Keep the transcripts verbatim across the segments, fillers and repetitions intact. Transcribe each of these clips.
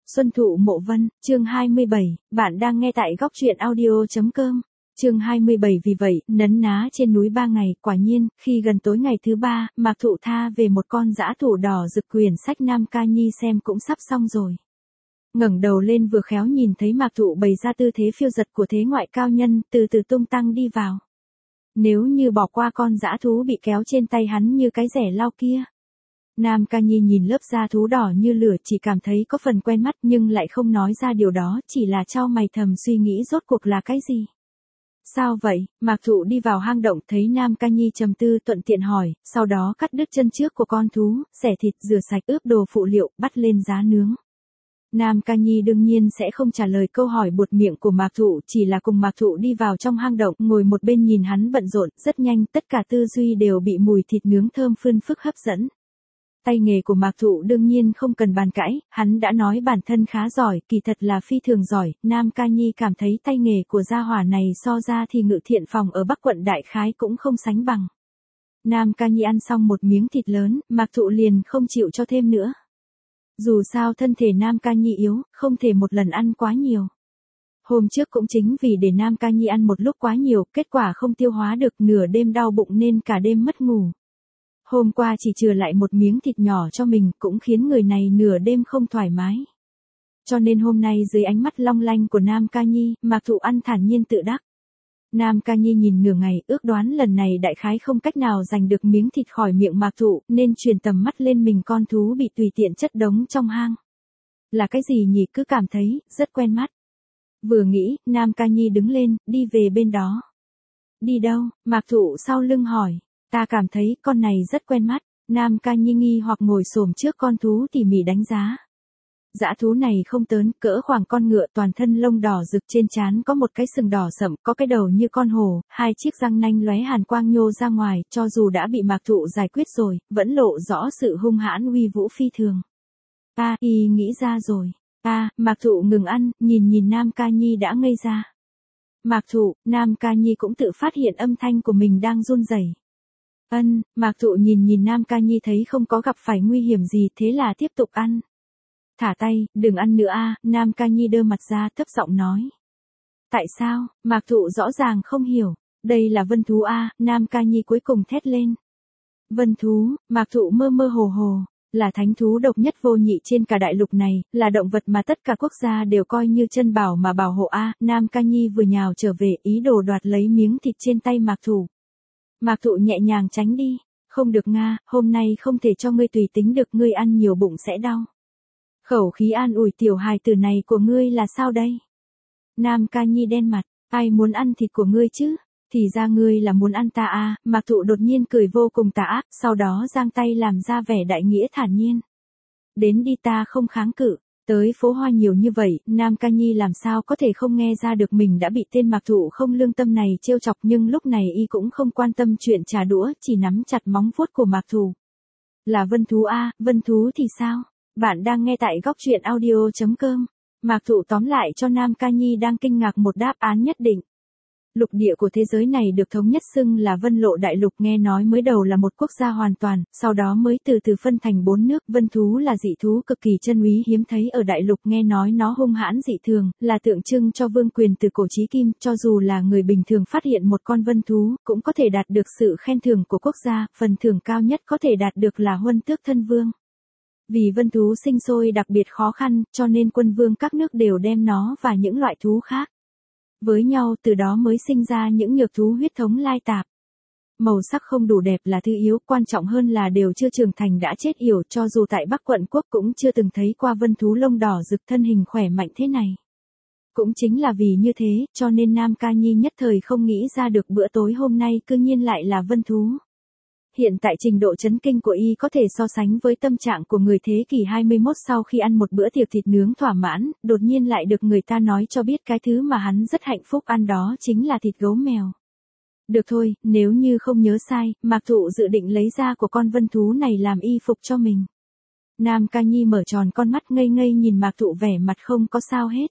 Xuân Thụ Mộ Vân, chương hai mươi bảy, bạn đang nghe tại góc truyện audio.com. Chương hai mươi bảy vì vậy, nấn ná trên núi ba ngày, quả nhiên, khi gần tối ngày thứ ba, Mạc Thụ tha về một con dã thụ đỏ rực quyển sách Nam Ca Nhi xem cũng sắp xong rồi. Ngẩng đầu lên vừa khéo nhìn thấy Mạc Thụ bày ra tư thế phiêu dật của thế ngoại cao nhân, từ từ tung tăng đi vào. Nếu như bỏ qua con dã thú bị kéo trên tay hắn như cái rẻ lau kia. Nam Ca Nhi nhìn lớp da thú đỏ như lửa chỉ cảm thấy có phần quen mắt nhưng lại không nói ra điều đó, chỉ là chau mày thầm suy nghĩ rốt cuộc là cái gì. Sao vậy? Mạc Thụ đi vào hang động thấy Nam Ca Nhi trầm tư thuận tiện hỏi, sau đó cắt đứt chân trước của con thú, xẻ thịt rửa sạch ướp đồ phụ liệu, bắt lên giá nướng. Nam Ca Nhi đương nhiên sẽ không trả lời câu hỏi buột miệng của Mạc Thụ, chỉ là cùng Mạc Thụ đi vào trong hang động, ngồi một bên nhìn hắn bận rộn, rất nhanh tất cả tư duy đều bị mùi thịt nướng thơm phơn phức hấp dẫn. Tay nghề của Mạc Thụ đương nhiên không cần bàn cãi, hắn đã nói bản thân khá giỏi, kỳ thật là phi thường giỏi, Nam Ca Nhi cảm thấy tay nghề của gia hỏa này so ra thì Ngự Thiện Phòng ở Bắc quận đại khái cũng không sánh bằng. Nam Ca Nhi ăn xong một miếng thịt lớn, Mạc Thụ liền không chịu cho thêm nữa. Dù sao thân thể Nam Ca Nhi yếu, không thể một lần ăn quá nhiều. Hôm trước cũng chính vì để Nam Ca Nhi ăn một lúc quá nhiều, kết quả không tiêu hóa được, nửa đêm đau bụng nên cả đêm mất ngủ. Hôm qua chỉ chừa lại một miếng thịt nhỏ cho mình cũng khiến người này nửa đêm không thoải mái. Cho nên hôm nay dưới ánh mắt long lanh của Nam Ca Nhi, Mạc Thụ ăn thản nhiên tự đắc. Nam Ca Nhi nhìn nửa ngày, ước đoán lần này đại khái không cách nào giành được miếng thịt khỏi miệng Mạc Thụ, nên chuyển tầm mắt lên mình con thú bị tùy tiện chất đống trong hang. Là cái gì nhỉ, cứ cảm thấy rất quen mắt. Vừa nghĩ, Nam Ca Nhi đứng lên, đi về bên đó. Đi đâu? Mạc Thụ sau lưng hỏi. Ta cảm thấy con này rất quen mắt. Nam Ca Nhi nghi hoặc ngồi xổm trước con thú tỉ mỉ đánh giá. Dã thú này không tớn, cỡ khoảng con ngựa, toàn thân lông đỏ rực, trên trán có một cái sừng đỏ sậm, có cái đầu như con hổ, hai chiếc răng nanh lóe hàn quang nhô ra ngoài, cho dù đã bị Mạc Thụ giải quyết rồi, vẫn lộ rõ sự hung hãn uy vũ phi thường. Ta, y nghĩ ra rồi. Ta, Mạc Thụ ngừng ăn, nhìn nhìn Nam Ca Nhi đã ngây ra. Mạc Thụ, Nam Ca Nhi cũng tự phát hiện âm thanh của mình đang run rẩy. Ân, Mạc Thụ nhìn nhìn Nam Ca Nhi thấy không có gặp phải nguy hiểm gì, thế là tiếp tục ăn. Thả tay, đừng ăn nữa a. Nam Ca Nhi đơ mặt ra thấp giọng nói. Tại sao? Mạc Thụ rõ ràng không hiểu. Đây là vân thú a. Nam Ca Nhi cuối cùng thét lên. Vân thú? Mạc Thụ mơ mơ hồ hồ. Là thánh thú độc nhất vô nhị trên cả đại lục này, là động vật mà tất cả quốc gia đều coi như chân bảo mà bảo hộ a. Nam Ca Nhi vừa nhào trở về, ý đồ đoạt lấy miếng thịt trên tay Mạc Thụ. Mạc Thụ nhẹ nhàng tránh đi. Không được Nga, hôm nay không thể cho ngươi tùy tính được, ngươi ăn nhiều bụng sẽ đau. Khẩu khí an ủi tiểu hài tử này của ngươi là sao đây? Nam Ca Nhi đen mặt, ai muốn ăn thịt của ngươi chứ? Thì ra ngươi là muốn ăn ta à? Mạc Thụ đột nhiên cười vô cùng tà ác, sau đó giang tay làm ra vẻ đại nghĩa thản nhiên. Đến đi, ta không kháng cự. Tới phố hoa nhiều như vậy, Nam Ca Nhi làm sao có thể không nghe ra được mình đã bị tên Mạc Thụ không lương tâm này trêu chọc, nhưng lúc này y cũng không quan tâm chuyện trả đũa, chỉ nắm chặt móng vuốt của Mạc Thụ. Là vân thú a, vân thú thì sao? Bạn đang nghe tại góc truyện audio.com. Mạc Thụ tóm lại cho Nam Ca Nhi đang kinh ngạc một đáp án nhất định. Lục địa của thế giới này được thống nhất xưng là Vân Lộ Đại Lục, nghe nói mới đầu là một quốc gia hoàn toàn, sau đó mới từ từ phân thành bốn nước. Vân thú là dị thú cực kỳ chân quý hiếm thấy ở đại lục, nghe nói nó hung hãn dị thường, là tượng trưng cho vương quyền từ cổ chí kim, cho dù là người bình thường phát hiện một con vân thú, cũng có thể đạt được sự khen thưởng của quốc gia, phần thưởng cao nhất có thể đạt được là huân tước thân vương. Vì vân thú sinh sôi đặc biệt khó khăn, cho nên quân vương các nước đều đem nó và những loại thú khác với nhau, từ đó mới sinh ra những nhược thú huyết thống lai tạp. Màu sắc không đủ đẹp là thứ yếu, quan trọng hơn là đều chưa trưởng thành đã chết yểu, cho dù tại Bắc quận quốc cũng chưa từng thấy qua vân thú lông đỏ rực thân hình khỏe mạnh thế này. Cũng chính là vì như thế, cho nên Nam Ca Nhi nhất thời không nghĩ ra được bữa tối hôm nay cư nhiên lại là vân thú. Hiện tại trình độ chấn kinh của y có thể so sánh với tâm trạng của người thế kỷ hai mươi mốt sau khi ăn một bữa tiệc thịt nướng thỏa mãn, đột nhiên lại được người ta nói cho biết cái thứ mà hắn rất hạnh phúc ăn đó chính là thịt gấu mèo. Được thôi, nếu như không nhớ sai, Mạc Thụ dự định lấy da của con vân thú này làm y phục cho mình. Nam Ca Nhi mở tròn con mắt ngây ngây nhìn Mạc Thụ vẻ mặt không có sao hết.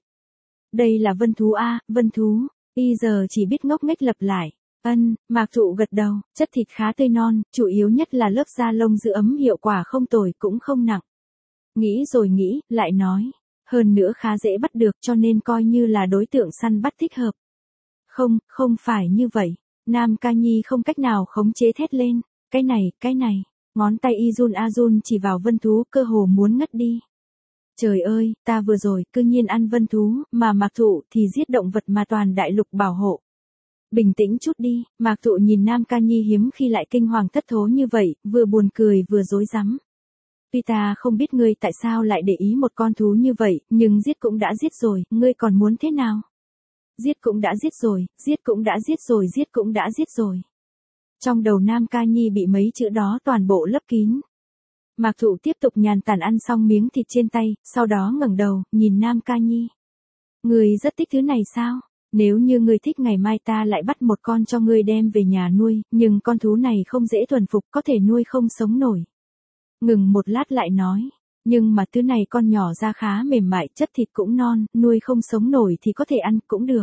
Đây là vân thú a, vân thú, y giờ chỉ biết ngốc nghếch lặp lại. Ân, Mạc Thụ gật đầu, chất thịt khá tươi non, chủ yếu nhất là lớp da lông giữ ấm, hiệu quả không tồi cũng không nặng. Nghĩ rồi nghĩ, lại nói, Hơn nữa khá dễ bắt được cho nên coi như là đối tượng săn bắt thích hợp. Không, không phải như vậy. Nam Ca Nhi không cách nào khống chế thét lên. Cái này, cái này. Ngón tay y run a run chỉ vào vân thú cơ hồ muốn ngất đi. Trời ơi, ta vừa rồi cư nhiên ăn vân thú, mà Mạc Thụ thì giết động vật mà toàn đại lục bảo hộ. Bình tĩnh chút đi, Mạc Thụ nhìn Nam Ca Nhi hiếm khi lại kinh hoàng thất thố như vậy, vừa buồn cười vừa rối rắm. Tuy ta không biết ngươi tại sao lại để ý một con thú như vậy, nhưng giết cũng đã giết rồi, ngươi còn muốn thế nào? Giết cũng đã giết rồi, giết cũng đã giết rồi, giết cũng đã giết rồi. Trong đầu Nam Ca Nhi bị mấy chữ đó toàn bộ lấp kín. Mạc Thụ tiếp tục nhàn tản ăn xong miếng thịt trên tay, sau đó ngẩng đầu, nhìn Nam Ca Nhi. Ngươi rất thích thứ này sao? Nếu như ngươi thích ngày mai ta lại bắt một con cho ngươi đem về nhà nuôi, nhưng con thú này không dễ thuần phục, có thể nuôi không sống nổi. Ngừng một lát lại nói, nhưng mà thứ này con nhỏ ra khá mềm mại, chất thịt cũng non, nuôi không sống nổi thì có thể ăn cũng được.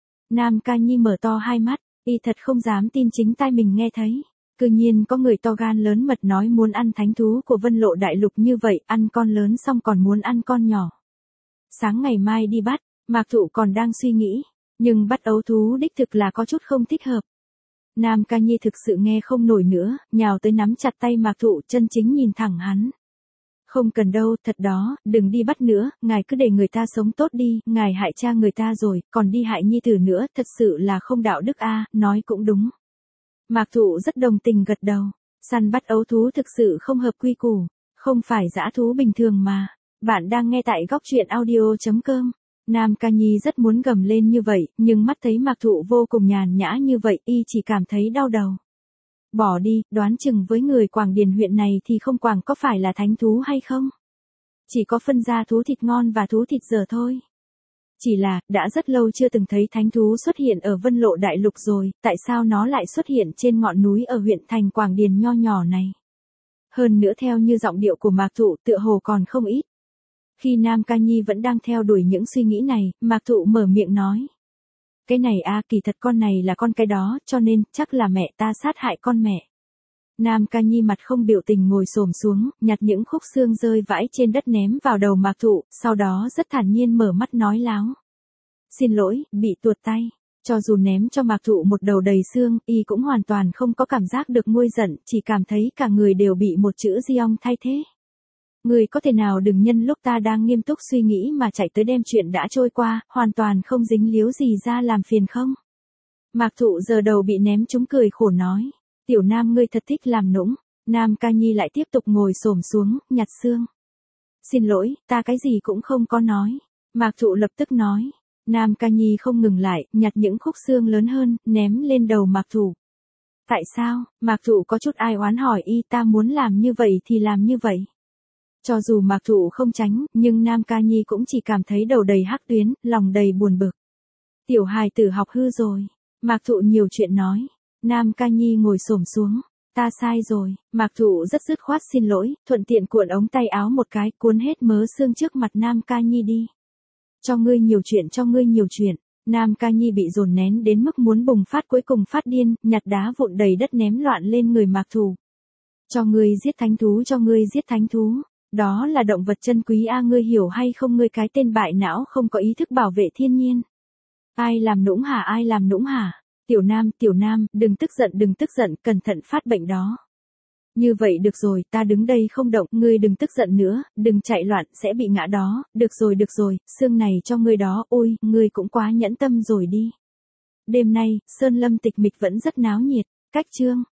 Nam Ca Nhi mở to hai mắt, y thật không dám tin chính tai mình nghe thấy. Cư nhiên có người to gan lớn mật nói muốn ăn thánh thú của Vân Lộ Đại Lục như vậy, ăn con lớn xong còn muốn ăn con nhỏ. Sáng ngày mai đi bắt, Mạc Thụ còn đang suy nghĩ, nhưng bắt ấu thú đích thực là có chút không thích hợp. Nam Ca Nhi thực sự nghe không nổi nữa, nhào tới nắm chặt tay Mạc Thụ, chân chính nhìn thẳng hắn. Không cần đâu, thật đó, đừng đi bắt nữa, ngài cứ để người ta sống tốt đi, ngài hại cha người ta rồi, còn đi hại nhi tử nữa, thật sự là không đạo đức a, nói cũng đúng. Mạc Thụ rất đồng tình gật đầu, săn bắt ấu thú thực sự không hợp quy củ, không phải dã thú bình thường mà. Bạn đang nghe tại góc truyện audio chấm com. Nam Ca Nhi rất muốn gầm lên như vậy, nhưng mắt thấy Mạc Thụ vô cùng nhàn nhã như vậy, y chỉ cảm thấy đau đầu. Bỏ đi, đoán chừng với người Quảng Điền huyện này thì không quảng có phải là thánh thú hay không? Chỉ có phân ra thú thịt ngon và thú thịt dở thôi. Chỉ là, đã rất lâu chưa từng thấy thánh thú xuất hiện ở Vân Lộ Đại Lục rồi, tại sao nó lại xuất hiện trên ngọn núi ở huyện thành Quảng Điền nho nhỏ này? Hơn nữa theo như giọng điệu của Mạc Thụ tựa hồ còn không ít. Khi Nam Ca Nhi vẫn đang theo đuổi những suy nghĩ này, Mạc Thụ mở miệng nói. Cái này a, kỳ thật con này là con cái đó, cho nên, chắc là mẹ ta sát hại con mẹ. Nam Ca Nhi mặt không biểu tình ngồi xổm xuống, nhặt những khúc xương rơi vãi trên đất ném vào đầu Mạc Thụ, sau đó rất thản nhiên mở mắt nói láo. Xin lỗi, bị tuột tay. Cho dù ném cho Mạc Thụ một đầu đầy xương, y cũng hoàn toàn không có cảm giác được nguôi giận, chỉ cảm thấy cả người đều bị một chữ Giong thay thế. Người có thể nào đừng nhân lúc ta đang nghiêm túc suy nghĩ mà chạy tới đem chuyện đã trôi qua, hoàn toàn không dính líu gì ra làm phiền không? Mạc Thụ giờ đầu bị ném trúng cười khổ nói. Tiểu Nam ngươi thật thích làm nũng. Nam Ca Nhi lại tiếp tục ngồi xổm xuống, nhặt xương. Xin lỗi, ta cái gì cũng không có nói. Mạc Thụ lập tức nói. Nam Ca Nhi không ngừng lại, nhặt những khúc xương lớn hơn, ném lên đầu Mạc Thụ. Tại sao? Mạc Thụ có chút ai oán hỏi y, ta muốn làm như vậy thì làm như vậy. Cho dù Mạc Thụ không tránh, nhưng Nam Ca Nhi cũng chỉ cảm thấy đầu đầy hắc tuyến, lòng đầy buồn bực. Tiểu hài tử học hư rồi. Mạc Thụ nhiều chuyện nói. Nam Ca Nhi ngồi xổm xuống. Ta sai rồi. Mạc Thụ rất dứt khoát xin lỗi, thuận tiện cuộn ống tay áo một cái, cuốn hết mớ xương trước mặt Nam Ca Nhi đi. Cho ngươi nhiều chuyện, cho ngươi nhiều chuyện. Nam Ca Nhi bị dồn nén đến mức muốn bùng phát, cuối cùng phát điên, nhặt đá vụn đầy đất ném loạn lên người Mạc Thụ. Cho ngươi giết thánh thú, cho ngươi giết thánh thú. Đó là động vật chân quý a, ngươi hiểu hay không, ngươi cái tên bại não không có ý thức bảo vệ thiên nhiên. Ai làm nũng hả, ai làm nũng hả? Tiểu Nam, Tiểu Nam, đừng tức giận, đừng tức giận, cẩn thận phát bệnh đó. Như vậy được rồi, ta đứng đây không động, ngươi đừng tức giận nữa, đừng chạy loạn, sẽ bị ngã đó, được rồi được rồi, xương này cho ngươi đó, ôi, ngươi cũng quá nhẫn tâm rồi đi. Đêm nay, Sơn Lâm Tịch Mịch vẫn rất náo nhiệt, cách chương.